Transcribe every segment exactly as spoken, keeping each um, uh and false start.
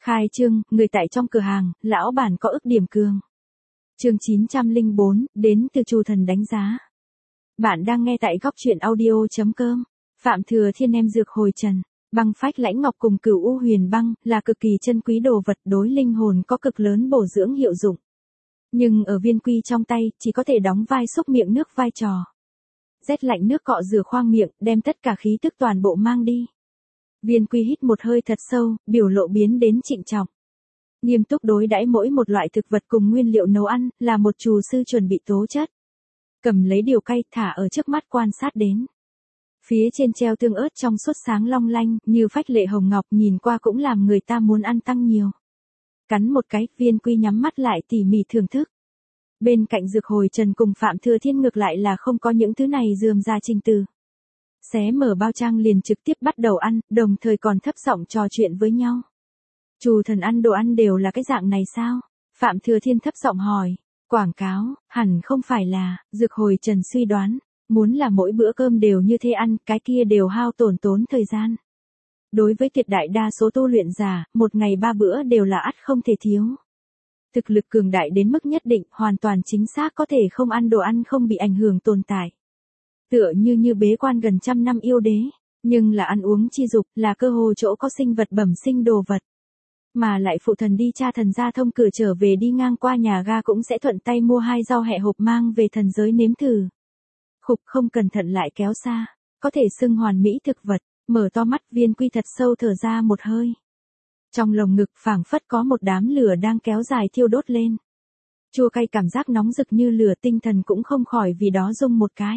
Khai trương, người tại trong cửa hàng, lão bản có ức điểm cường. Chương chín trăm lẻ bốn, đến từ Trù Thần đánh giá. Bạn đang nghe tại góc truyện audio chấm com. Phạm Thừa Thiên em dược hồi trần, băng phách lãnh ngọc cùng cửu u huyền băng là cực kỳ chân quý đồ vật đối linh hồn có cực lớn bổ dưỡng hiệu dụng. Nhưng ở Viên Quy trong tay, chỉ có thể đóng vai xúc miệng nước vai trò. Rét lạnh nước cọ rửa khoang miệng, đem tất cả khí tức toàn bộ mang đi. Viên Quy hít một hơi thật sâu, biểu lộ biến đến trịnh trọng. Nghiêm túc đối đãi mỗi một loại thực vật cùng nguyên liệu nấu ăn, là một trù sư chuẩn bị tố chất. Cầm lấy điều cay thả ở trước mắt quan sát đến. Phía trên treo tương ớt trong suốt sáng long lanh, như phách lệ hồng ngọc, nhìn qua cũng làm người ta muốn ăn tăng nhiều. Cắn một cái, Viên Quy nhắm mắt lại tỉ mỉ thưởng thức. Bên cạnh dược hồi trần cùng Phạm Thừa Thiên ngược lại là không có những thứ này rườm ra trình từ. Xé mở bao trang liền trực tiếp bắt đầu ăn, đồng thời còn thấp giọng trò chuyện với nhau. Trù Thần ăn đồ ăn đều là cái dạng này sao? Phạm Thừa Thiên thấp giọng hỏi. Quảng cáo, hẳn không phải là, dược hồi trần suy đoán. Muốn là mỗi bữa cơm đều như thế ăn, cái kia đều hao tổn tốn thời gian. Đối với tuyệt đại đa số tu luyện giả, một ngày ba bữa đều là ắt không thể thiếu. Thực lực cường đại đến mức nhất định, hoàn toàn chính xác có thể không ăn đồ ăn không bị ảnh hưởng tồn tại. Tựa như như bế quan gần trăm năm yêu đế, nhưng là ăn uống chi dục, là cơ hồ chỗ có sinh vật bẩm sinh đồ vật. Mà lại phụ thần đi cha thần gia thông cửa trở về đi ngang qua nhà ga cũng sẽ thuận tay mua hai rau hẹ hộp mang về thần giới nếm thử. Khục không cẩn thận lại kéo xa, có thể xưng hoàn mỹ thực vật, mở to mắt Viên Quy thật sâu thở ra một hơi. Trong lồng ngực phảng phất có một đám lửa đang kéo dài thiêu đốt lên. Chua cay cảm giác nóng rực như lửa, tinh thần cũng không khỏi vì đó rung một cái.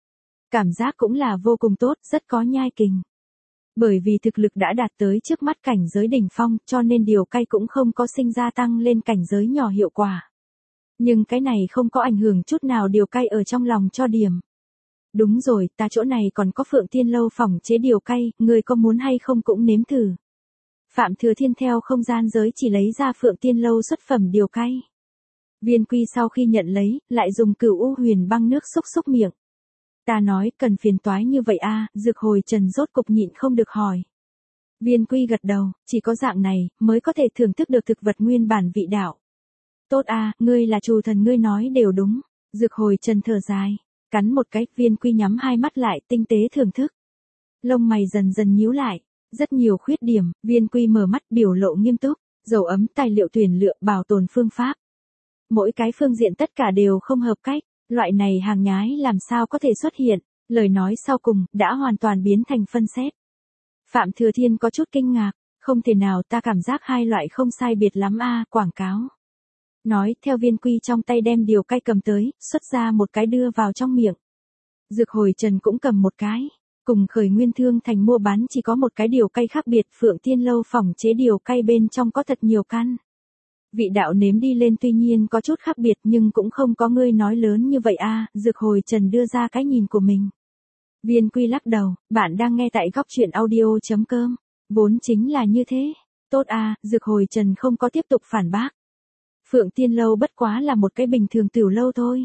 Cảm giác cũng là vô cùng tốt, rất có nhai kình. Bởi vì thực lực đã đạt tới trước mắt cảnh giới đỉnh phong, cho nên điều cay cũng không có sinh ra tăng lên cảnh giới nhỏ hiệu quả. Nhưng cái này không có ảnh hưởng chút nào điều cay ở trong lòng cho điểm. Đúng rồi, ta chỗ này còn có Phượng Tiên Lâu phỏng chế điều cay, người có muốn hay không cũng nếm thử. Phạm Thừa Thiên theo không gian giới chỉ lấy ra Phượng Tiên Lâu xuất phẩm điều cay. Viên Quy sau khi nhận lấy, lại dùng cửu u huyền băng nước xúc xúc miệng. Ta nói, cần phiền toái như vậy a, à, dược hồi trần rốt cục nhịn không được hỏi. Viên Quy gật đầu, chỉ có dạng này, mới có thể thưởng thức được thực vật nguyên bản vị đạo. Tốt a, à, ngươi là Trù Thần, ngươi nói đều đúng. Dược hồi trần thở dài, cắn một cái, Viên Quy nhắm hai mắt lại, tinh tế thưởng thức. Lông mày dần dần nhíu lại, rất nhiều khuyết điểm, Viên Quy mở mắt biểu lộ nghiêm túc, dầu ấm, tài liệu tuyển lựa, bảo tồn phương pháp. Mỗi cái phương diện tất cả đều không hợp cách. Loại này hàng nhái làm sao có thể xuất hiện, lời nói sau cùng, đã hoàn toàn biến thành phân xét. Phạm Thừa Thiên có chút kinh ngạc, không thể nào, ta cảm giác hai loại không sai biệt lắm a, à, quảng cáo. Nói, theo Viên Quy trong tay đem điều cay cầm tới, xuất ra một cái đưa vào trong miệng. Dược hồi trần cũng cầm một cái, cùng Khởi Nguyên Thương Thành mua bán chỉ có một cái điều cay khác biệt, Phượng Tiên Lâu phỏng chế điều cay bên trong có thật nhiều căn. Vị đạo nếm đi lên tuy nhiên có chút khác biệt nhưng cũng không có ngươi nói lớn như vậy a, à, dược hồi trần đưa ra cái nhìn của mình. Viên Quy lắc đầu, bạn đang nghe tại góc truyện audio chấm com, vốn chính là như thế. Tốt a, à, dược hồi trần không có tiếp tục phản bác. Phượng Tiên Lâu bất quá là một cái bình thường tiểu lâu thôi.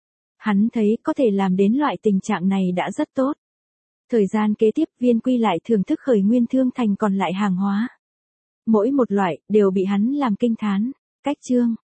Hắn thấy có thể làm đến loại tình trạng này đã rất tốt. Thời gian kế tiếp Viên Quy lại thưởng thức Khởi Nguyên Thương Thành còn lại hàng hóa. Mỗi một loại, đều bị hắn làm kinh thán. Cách chương,